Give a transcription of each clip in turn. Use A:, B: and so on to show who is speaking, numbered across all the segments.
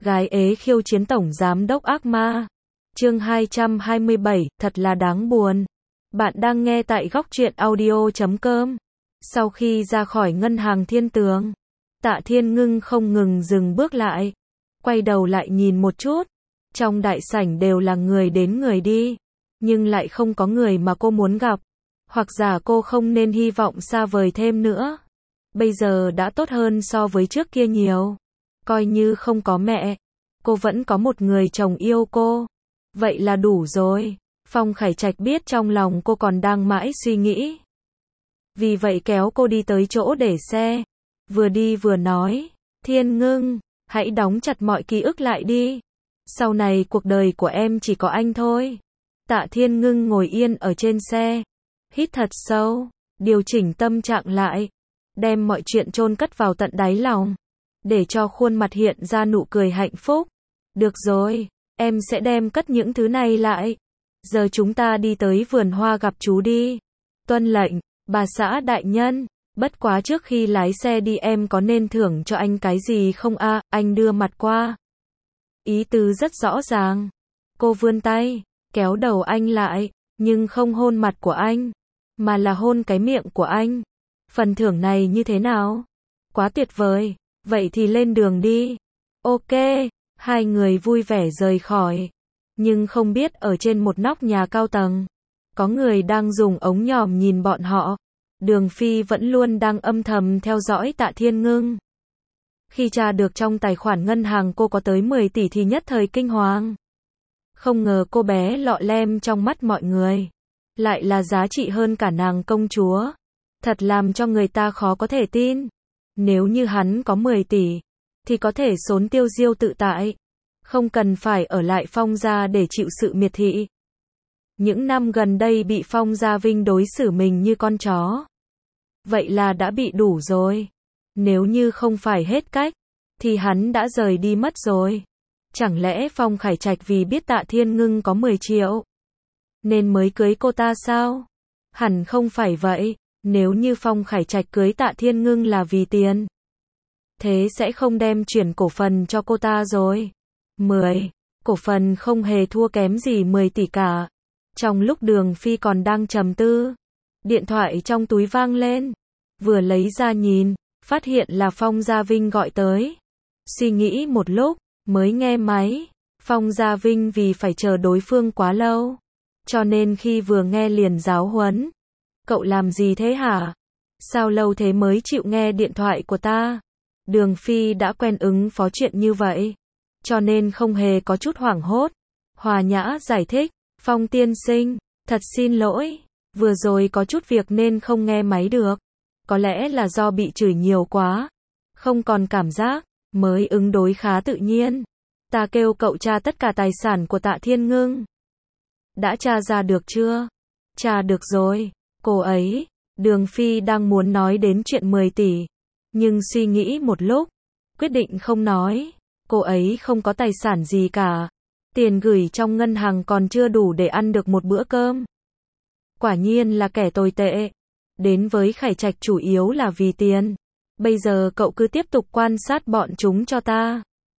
A: Gái ế khiêu chiến tổng giám đốc ác ma. Chương 227, thật là đáng buồn. Bạn đang nghe tại Góc Truyện Audio.com. Sau khi ra khỏi ngân hàng Thiên Tường, Tạ Thiên Ngưng không ngừng dừng bước lại, quay đầu lại nhìn một chút. Trong đại sảnh đều là người đến người đi, nhưng lại không có người mà cô muốn gặp. Hoặc giả cô không nên hy vọng xa vời thêm nữa. Bây giờ đã tốt hơn so với trước kia nhiều. Coi như không có mẹ, cô vẫn có một người chồng yêu cô. Vậy là đủ rồi. Phong Khải Trạch biết trong lòng cô còn đang mãi suy nghĩ. Vì vậy kéo cô đi tới chỗ để xe. Vừa đi vừa nói, Thiên Ngưng, hãy đóng chặt mọi ký ức lại đi. Sau này cuộc đời của em chỉ có anh thôi. Tạ Thiên Ngưng ngồi yên ở trên xe, hít thật sâu, điều chỉnh tâm trạng lại, đem mọi chuyện chôn cất vào tận đáy lòng, để cho khuôn mặt hiện ra nụ cười hạnh phúc. Được rồi, em sẽ đem cất những thứ này lại. Giờ chúng ta đi tới vườn hoa gặp chú đi. Tuân lệnh, bà xã đại nhân. Bất quá trước khi lái xe đi em có nên thưởng cho anh cái gì không a? Anh đưa mặt qua. Ý tứ rất rõ ràng. Cô vươn tay, kéo đầu anh lại, nhưng không hôn mặt của anh, mà là hôn cái miệng của anh. Phần thưởng này như thế nào? Quá tuyệt vời. Vậy thì lên đường đi. Ok, hai người vui vẻ rời khỏi. Nhưng không biết ở trên một nóc nhà cao tầng, có người đang dùng ống nhòm nhìn bọn họ. Đường Phi vẫn luôn đang âm thầm theo dõi Tạ Thiên Ngưng. Khi tra được trong tài khoản ngân hàng cô có tới 10 tỷ thì nhất thời kinh hoàng. Không ngờ cô bé lọ lem trong mắt mọi người lại là giá trị hơn cả nàng công chúa. Thật làm cho người ta khó có thể tin. Nếu như hắn có 10 tỷ, thì có thể xốn tiêu diêu tự tại. Không cần phải ở lại Phong gia để chịu sự miệt thị. Những năm gần đây bị Phong Gia Vinh đối xử mình như con chó. Vậy là đã bị đủ rồi. Nếu như không phải hết cách, thì hắn đã rời đi mất rồi. Chẳng lẽ Phong Khải Trạch vì biết Tạ Thiên Ngưng có 10 triệu, nên mới cưới cô ta sao? Hẳn không phải vậy. Nếu như Phong Khải Trạch cưới Tạ Thiên Ngưng là vì tiền, thế sẽ không đem chuyển cổ phần cho cô ta rồi. 10. Cổ phần không hề thua kém gì 10 tỷ cả. Trong lúc Đường Phi còn đang trầm tư, điện thoại trong túi vang lên. Vừa lấy ra nhìn, phát hiện là Phong Gia Vinh gọi tới. Suy nghĩ một lúc, mới nghe máy. Phong Gia Vinh vì phải chờ đối phương quá lâu, cho nên khi vừa nghe liền giáo huấn. Cậu làm gì thế hả? Sao lâu thế mới chịu nghe điện thoại của ta? Đường Phi đã quen ứng phó chuyện như vậy, cho nên không hề có chút hoảng hốt. Hòa nhã giải thích, Phong tiên sinh, thật xin lỗi, vừa rồi có chút việc nên không nghe máy được. Có lẽ là do bị chửi nhiều quá, không còn cảm giác, mới ứng đối khá tự nhiên. Ta kêu cậu tra tất cả tài sản của Tạ Thiên Ngưng. Đã tra ra được chưa? Tra được rồi. Cô ấy, Đường Phi đang muốn nói đến chuyện 10 tỷ, nhưng suy nghĩ một lúc, quyết định không nói. Cô ấy không có tài sản gì cả. Tiền gửi trong ngân hàng còn chưa đủ để ăn được một bữa cơm. Quả nhiên là kẻ tồi tệ. Đến với Khải Trạch chủ yếu là vì tiền. Bây giờ cậu cứ tiếp tục quan sát bọn chúng cho ta.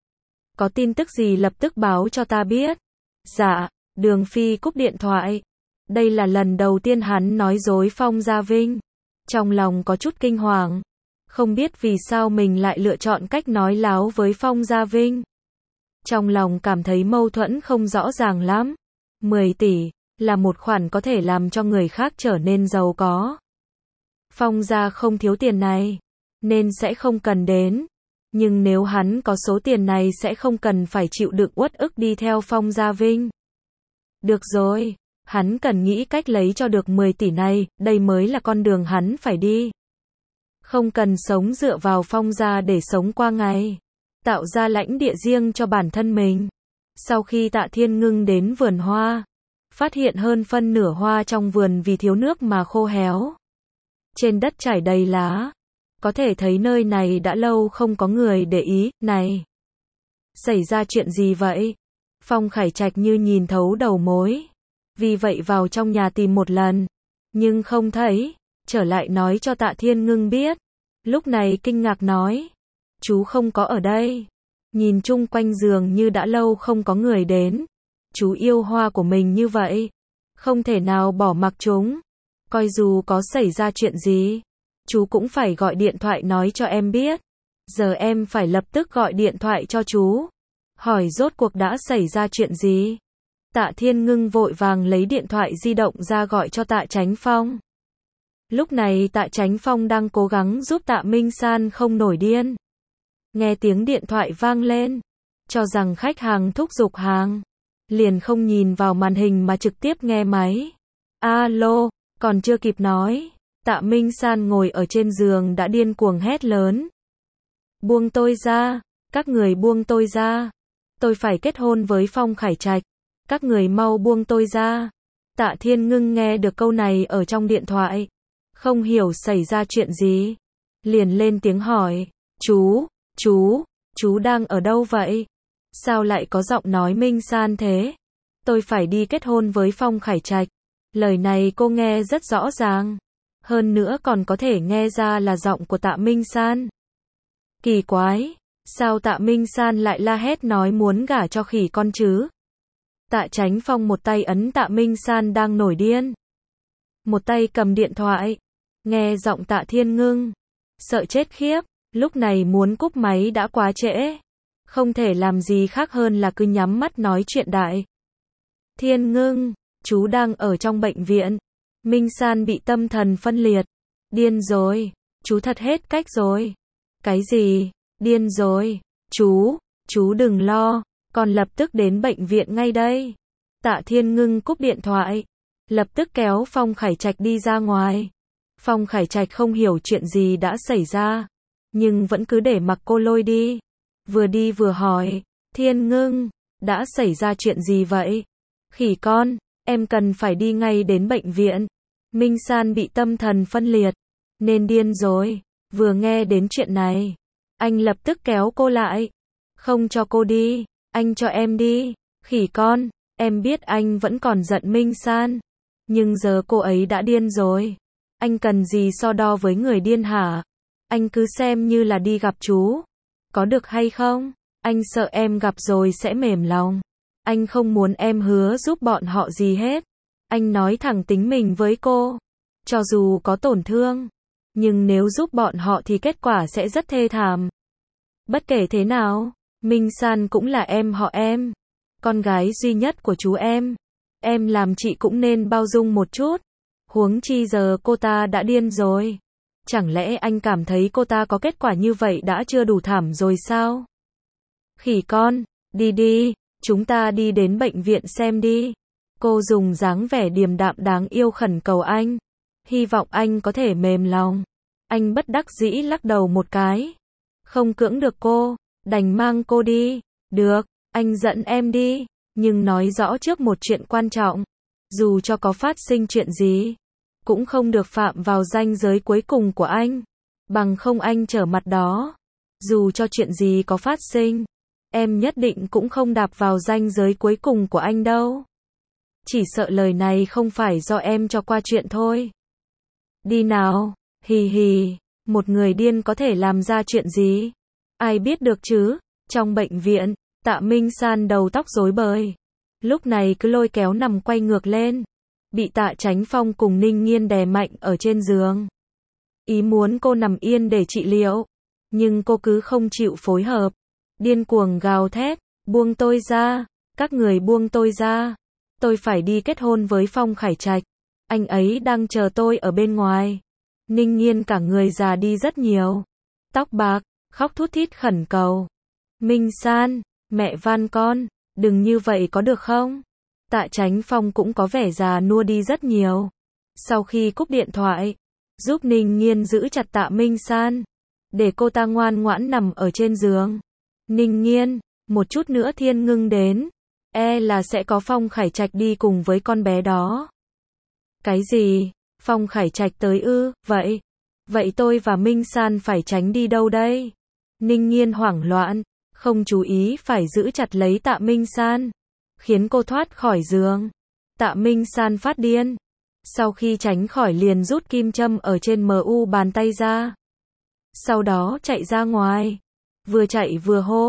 A: Có tin tức gì lập tức báo cho ta biết. Dạ, Đường Phi cúp điện thoại. Đây là lần đầu tiên hắn nói dối Phong Gia Vinh. Trong lòng có chút kinh hoàng. Không biết vì sao mình lại lựa chọn cách nói láo với Phong Gia Vinh. Trong lòng cảm thấy mâu thuẫn không rõ ràng lắm. 10 tỷ là một khoản có thể làm cho người khác trở nên giàu có. Phong gia không thiếu tiền này, nên sẽ không cần đến. Nhưng nếu hắn có số tiền này sẽ không cần phải chịu đựng uất ức đi theo Phong Gia Vinh. Được rồi, hắn cần nghĩ cách lấy cho được 10 tỷ này, đây mới là con đường hắn phải đi. Không cần sống dựa vào Phong gia để sống qua ngày, tạo ra lãnh địa riêng cho bản thân mình. Sau khi Tạ Thiên Ngưng đến vườn hoa, phát hiện hơn phân nửa hoa trong vườn vì thiếu nước mà khô héo. Trên đất trải đầy lá, có thể thấy nơi này đã lâu không có người để ý. Này, xảy ra chuyện gì vậy? Phong Khải Trạch như nhìn thấu đầu mối, vì vậy vào trong nhà tìm một lần, nhưng không thấy, trở lại nói cho Tạ Thiên Ngưng biết. Lúc này kinh ngạc nói, chú không có ở đây. Nhìn chung quanh giường như đã lâu không có người đến. Chú yêu hoa của mình như vậy. Không thể nào bỏ mặc chúng. Coi dù có xảy ra chuyện gì, chú cũng phải gọi điện thoại nói cho em biết. Giờ em phải lập tức gọi điện thoại cho chú. Hỏi rốt cuộc đã xảy ra chuyện gì. Tạ Thiên Ngưng vội vàng lấy điện thoại di động ra gọi cho Tạ Chánh Phong. Lúc này Tạ Chánh Phong đang cố gắng giúp Tạ Minh San không nổi điên. Nghe tiếng điện thoại vang lên, cho rằng khách hàng thúc giục hàng, liền không nhìn vào màn hình mà trực tiếp nghe máy. Alo, còn chưa kịp nói, Tạ Minh San ngồi ở trên giường đã điên cuồng hét lớn. Buông tôi ra, các người buông tôi ra. Tôi phải kết hôn với Phong Khải Trạch. Các người mau buông tôi ra. Tạ Thiên Ngưng nghe được câu này ở trong điện thoại. Không hiểu xảy ra chuyện gì. Liền lên tiếng hỏi. Chú đang ở đâu vậy? Sao lại có giọng nói Minh San thế? Tôi phải đi kết hôn với Phong Khải Trạch. Lời này cô nghe rất rõ ràng. Hơn nữa còn có thể nghe ra là giọng của Tạ Minh San. Kỳ quái. Sao Tạ Minh San lại la hét nói muốn gả cho khỉ con chứ? Tạ Chánh Phong một tay ấn Tạ Minh San đang nổi điên. Một tay cầm điện thoại. Nghe giọng Tạ Thiên Ngưng. Sợ chết khiếp. Lúc này muốn cúp máy đã quá trễ. Không thể làm gì khác hơn là cứ nhắm mắt nói chuyện đại. Thiên Ngưng, chú đang ở trong bệnh viện. Minh San bị tâm thần phân liệt. Điên rồi. Chú thật hết cách rồi. Cái gì? Điên rồi. Chú đừng lo. Con lập tức đến bệnh viện ngay đây. Tạ Thiên Ngưng cúp điện thoại. Lập tức kéo Phong Khải Trạch đi ra ngoài. Phong Khải Trạch không hiểu chuyện gì đã xảy ra. Nhưng vẫn cứ để mặc cô lôi đi. Vừa đi vừa hỏi. Thiên Ngưng, đã xảy ra chuyện gì vậy? Khỉ con, em cần phải đi ngay đến bệnh viện. Minh San bị tâm thần phân liệt. Nên điên rồi. Vừa nghe đến chuyện này, anh lập tức kéo cô lại. Không cho cô đi. Anh cho em đi. Khỉ con, em biết anh vẫn còn giận Minh San. Nhưng giờ cô ấy đã điên rồi. Anh cần gì so đo với người điên hả? Anh cứ xem như là đi gặp chú. Có được hay không? Anh sợ em gặp rồi sẽ mềm lòng. Anh không muốn em hứa giúp bọn họ gì hết. Anh nói thẳng tính mình với cô. Cho dù có tổn thương, nhưng nếu giúp bọn họ thì kết quả sẽ rất thê thảm. Bất kể thế nào, Minh San cũng là em họ em. Con gái duy nhất của chú em. Em làm chị cũng nên bao dung một chút. Huống chi giờ cô ta đã điên rồi. Chẳng lẽ anh cảm thấy cô ta có kết quả như vậy đã chưa đủ thảm rồi sao? Khỉ con, đi đi, chúng ta đi đến bệnh viện xem đi. Cô dùng dáng vẻ điềm đạm đáng yêu khẩn cầu anh. Hy vọng anh có thể mềm lòng. Anh bất đắc dĩ lắc đầu một cái. Không cưỡng được cô, đành mang cô đi. Được, anh dẫn em đi. Nhưng nói rõ trước một chuyện quan trọng. Dù cho có phát sinh chuyện gì, cũng không được phạm vào ranh giới cuối cùng của anh. Bằng không anh trở mặt đó. Dù cho chuyện gì có phát sinh, em nhất định cũng không đạp vào ranh giới cuối cùng của anh đâu. Chỉ sợ lời này không phải do em cho qua chuyện thôi. Đi nào, hì hì, một người điên có thể làm ra chuyện gì? Ai biết được chứ? Trong bệnh viện, Tạ Minh San đầu tóc rối bời. Lúc này cứ lôi kéo nằm quay ngược lên. Bị Tạ Chánh Phong cùng Ninh Nghiên đè mạnh ở trên giường. Ý muốn cô nằm yên để trị liệu. Nhưng cô cứ không chịu phối hợp. Điên cuồng gào thét. Buông tôi ra. Các người buông tôi ra. Tôi phải đi kết hôn với Phong Khải Trạch. Anh ấy đang chờ tôi ở bên ngoài. Ninh Nghiên cả người già đi rất nhiều. Tóc bạc, khóc thút thít khẩn cầu. Minh San, mẹ van con, đừng như vậy có được không? Tạ Chánh Phong cũng có vẻ già nua đi rất nhiều. Sau khi cúp điện thoại, giúp Ninh Nghiên giữ chặt Tạ Minh San, để cô ta ngoan ngoãn nằm ở trên giường. Ninh Nghiên, một chút nữa Thiên Ngưng đến, là sẽ có Phong Khải Trạch đi cùng với con bé đó. Cái gì? Phong Khải Trạch tới ư? Vậy tôi và Minh San phải tránh đi đâu đây? Ninh Nghiên hoảng loạn, không chú ý phải giữ chặt lấy Tạ Minh San, khiến cô thoát khỏi giường. Tạ Minh San phát điên. Sau khi tránh khỏi liền rút kim châm ở trên mu bàn tay ra. Sau đó chạy ra ngoài. Vừa chạy vừa hô,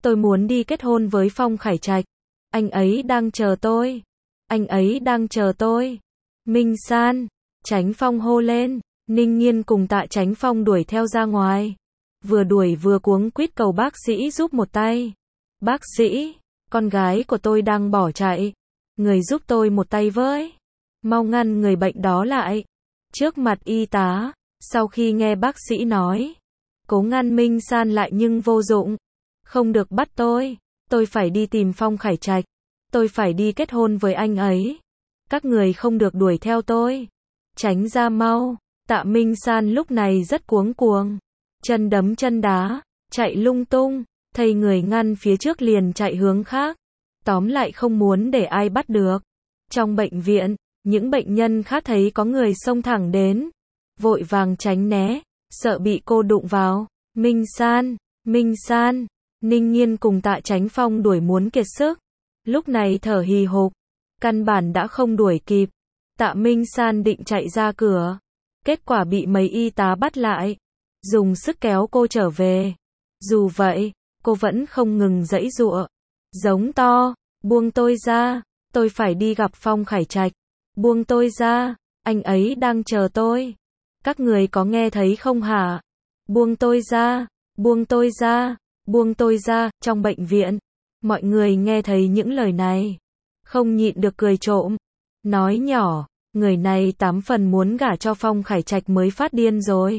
A: Tôi muốn đi kết hôn với Phong Khải Trạch. Anh ấy đang chờ tôi. Anh ấy đang chờ tôi. Minh San. Chánh Phong hô lên. Ninh Nhiên cùng Tạ Chánh Phong đuổi theo ra ngoài. Vừa đuổi vừa cuống quýt cầu bác sĩ giúp một tay. Bác sĩ, con gái của tôi đang bỏ chạy. Người giúp tôi một tay với. Mau ngăn người bệnh đó lại. Trước mặt y tá, sau khi nghe bác sĩ nói, cố ngăn Minh San lại nhưng vô dụng. Không được bắt tôi phải đi tìm Phong Khải Trạch. Tôi phải đi kết hôn với anh ấy. Các người không được đuổi theo tôi. Tránh ra mau. Tạ Minh San lúc này rất cuống cuồng. Chân đấm chân đá, chạy lung tung, thấy người ngăn phía trước liền chạy hướng khác. Tóm lại không muốn để ai bắt được. Trong bệnh viện, những bệnh nhân khác thấy có người xông thẳng đến. Vội vàng tránh né, sợ bị cô đụng vào. Minh San, Minh San, Ninh Nhiên cùng Tạ Chánh Phong đuổi muốn kiệt sức. Lúc này thở hì hục, căn bản đã không đuổi kịp. Tạ Minh San định chạy ra cửa. Kết quả bị mấy y tá bắt lại. Dùng sức kéo cô trở về. Dù vậy, cô vẫn không ngừng giãy giụa. Giống to, buông tôi ra, tôi phải đi gặp Phong Khải Trạch. Buông tôi ra, anh ấy đang chờ tôi. Các người có nghe thấy không hả? Buông tôi ra, buông tôi ra, buông tôi ra. Trong bệnh viện, mọi người nghe thấy những lời này, không nhịn được cười trộm. Nói nhỏ, người này 8 phần muốn gả cho Phong Khải Trạch mới phát điên rồi.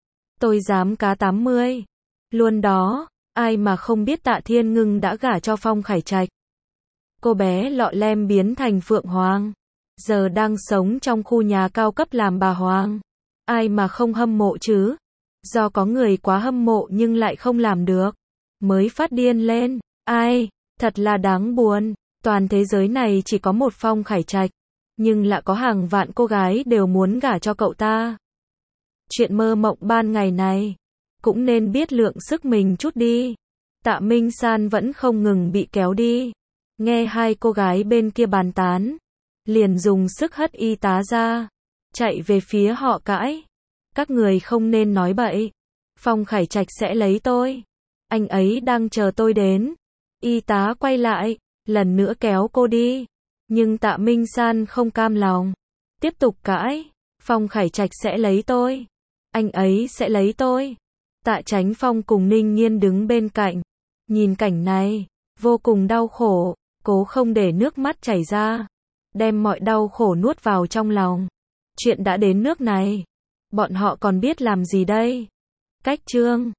A: Tôi dám cá 80. Luôn đó, ai mà không biết Tạ Thiên Ngưng đã gả cho Phong Khải Trạch. Cô bé lọ lem biến thành Phượng Hoàng. Giờ đang sống trong khu nhà cao cấp làm bà Hoàng. Ai mà không hâm mộ chứ? Do có người quá hâm mộ nhưng lại không làm được. Mới phát điên lên. Ai? Thật là đáng buồn. Toàn thế giới này chỉ có một Phong Khải Trạch. Nhưng lại có hàng vạn cô gái đều muốn gả cho cậu ta. Chuyện mơ mộng ban ngày này. Cũng nên biết lượng sức mình chút đi. Tạ Minh San vẫn không ngừng bị kéo đi. Nghe hai cô gái bên kia bàn tán. Liền dùng sức hất y tá ra. Chạy về phía họ cãi. Các người không nên nói bậy. Phong Khải Trạch sẽ lấy tôi. Anh ấy đang chờ tôi đến. Y tá quay lại. Lần nữa kéo cô đi. Nhưng Tạ Minh San không cam lòng. Tiếp tục cãi. Phong Khải Trạch sẽ lấy tôi. Anh ấy sẽ lấy tôi. Tạ Chánh Phong cùng Ninh Nhiên đứng bên cạnh. Nhìn cảnh này. Vô cùng đau khổ. Cố không để nước mắt chảy ra. Đem mọi đau khổ nuốt vào trong lòng. Chuyện đã đến nước này. Bọn họ còn biết làm gì đây? Cách chương